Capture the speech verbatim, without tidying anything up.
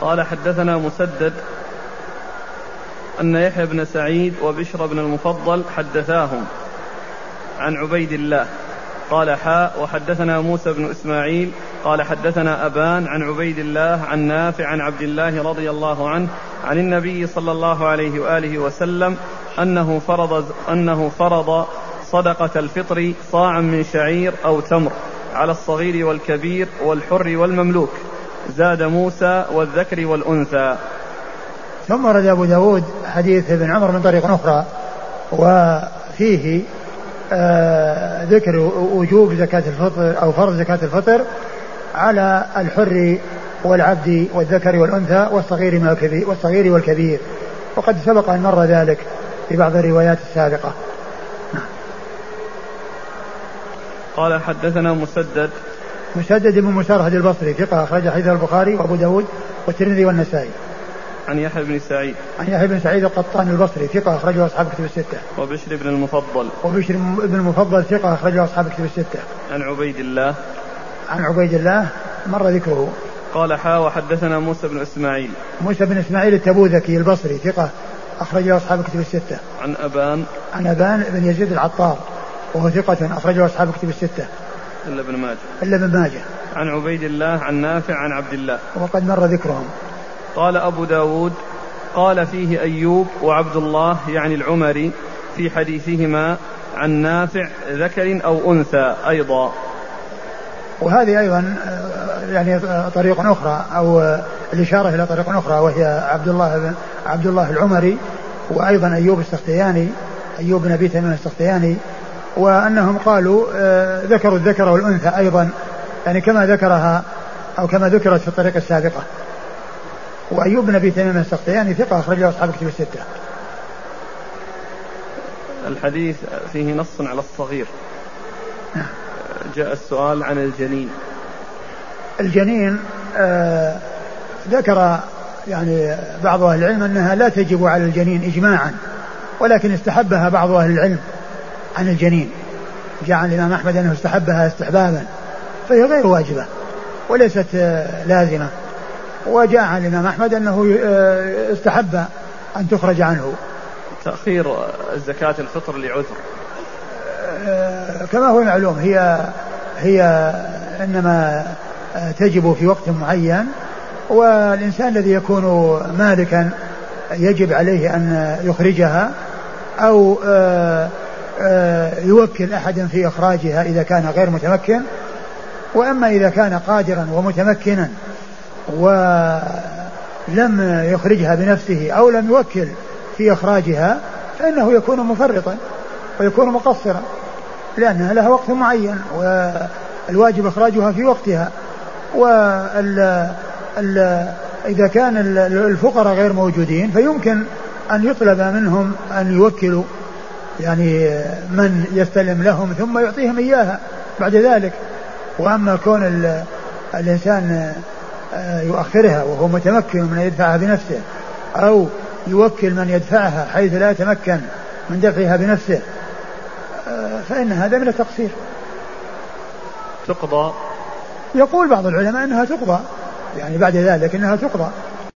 قال حدثنا مسدد أن يحيى بن سعيد وبشر بن المفضل حدثاهم عن عبيد الله قال حاء وحدثنا موسى بن إسماعيل قال حدثنا أبان عن عبيد الله عن نافع عن عبد الله رضي الله عنه عن النبي صلى الله عليه وآله وسلم أنه فرض, أنه فرض صدقة الفطر صاعا من شعير أو تمر على الصغير والكبير والحر والمملوك، زاد موسى والذكر والأنثى. ثم رد أبو داود حديث ابن عمر من طريق أخرى وفيه آه ذكر وجوب زكاة الفطر أو فرض زكاة الفطر على الحر والعبد والذكر والأنثى والصغير والكبير, والصغير والكبير وقد سبق أن مر ذلك في بعض الروايات السابقة. قال حدثنا مسدد مسدد بن مسرهد البصري ثقة أخرج حديثه البخاري وأبو داود والترمذي والنسائي. عن يحيى بن سعيد عن يحيى بن سعيد القطان البصري ثقة أخرجه أصحاب كتب الستة. وبشر بن المفضل وبشر بن المفضل ثقة أخرجه أصحاب كتب الستة. عن عبيد الله عن عبيد الله مر ذكره. قال حا وحدثنا موسى بن إسماعيل موسى بن إسماعيل التبوذكي البصري ثقة أخرجه أصحاب كتب الستة. عن أبان عن أبان بن يزيد العطار وهو ثقة أخرجه أصحاب كتب الستة إلا ابن ماجه إلا ابن ماجه. عن عبيد الله عن نافع عن عبد الله وقد مر ذكرهم. قال أبو داود قال فيه أيوب وعبد الله يعني العمري في حديثهما عن نافع ذكر أو أنثى أيضا. وهذه أيضا يعني طريق أخرى أو الإشارة إلى طريق أخرى وهي عبد الله عبد الله العمري وأيضا أيوب السختياني أيوب بن أبي تميم السختياني وأنهم قالوا ذكروا الذكر والأنثى أيضا يعني كما ذكرها أو كما ذكرت في الطريق السابقة. وأيوب بن أبي تميم السختياني ثقة أخرجه أصحاب كتب الستة. الحديث فيه نص على الصغير. جاء السؤال عن الجنين. الجنين آه ذكر يعني بعض أهل العلم أنها لا تجب على الجنين إجماعا ولكن استحبها بعض أهل العلم عن الجنين. جاء عن الإمام أحمد أنه استحبها استحبابا فهي غير واجبة وليست آه لازمة. وجاء عن الإمام أحمد أنه آه استحب أن تخرج عنه. تأخير زكاة الفطر لعذر آه كما هو معلوم هي هي إنما تجب في وقت معين والإنسان الذي يكون مالكا يجب عليه أن يخرجها أو يوكل أحدا في إخراجها إذا كان غير متمكن. وأما إذا كان قادرا ومتمكنا ولم يخرجها بنفسه أو لم يوكل في إخراجها فإنه يكون مفرطا ويكون مقصرا لأنها لها وقت معين والواجب إخراجها في وقتها. وإذا كان الفقراء غير موجودين فيمكن أن يطلب منهم أن يوكلوا يعني من يستلم لهم ثم يعطيهم إياها بعد ذلك. وأما كون الإنسان يؤخرها وهو متمكن من يدفعها بنفسه أو يوكل من يدفعها حيث لا يتمكن من دفعها بنفسه فإن هذا من التقصير. تقضى. يقول بعض العلماء أنها تقضى يعني بعد ذلك أنها تقضى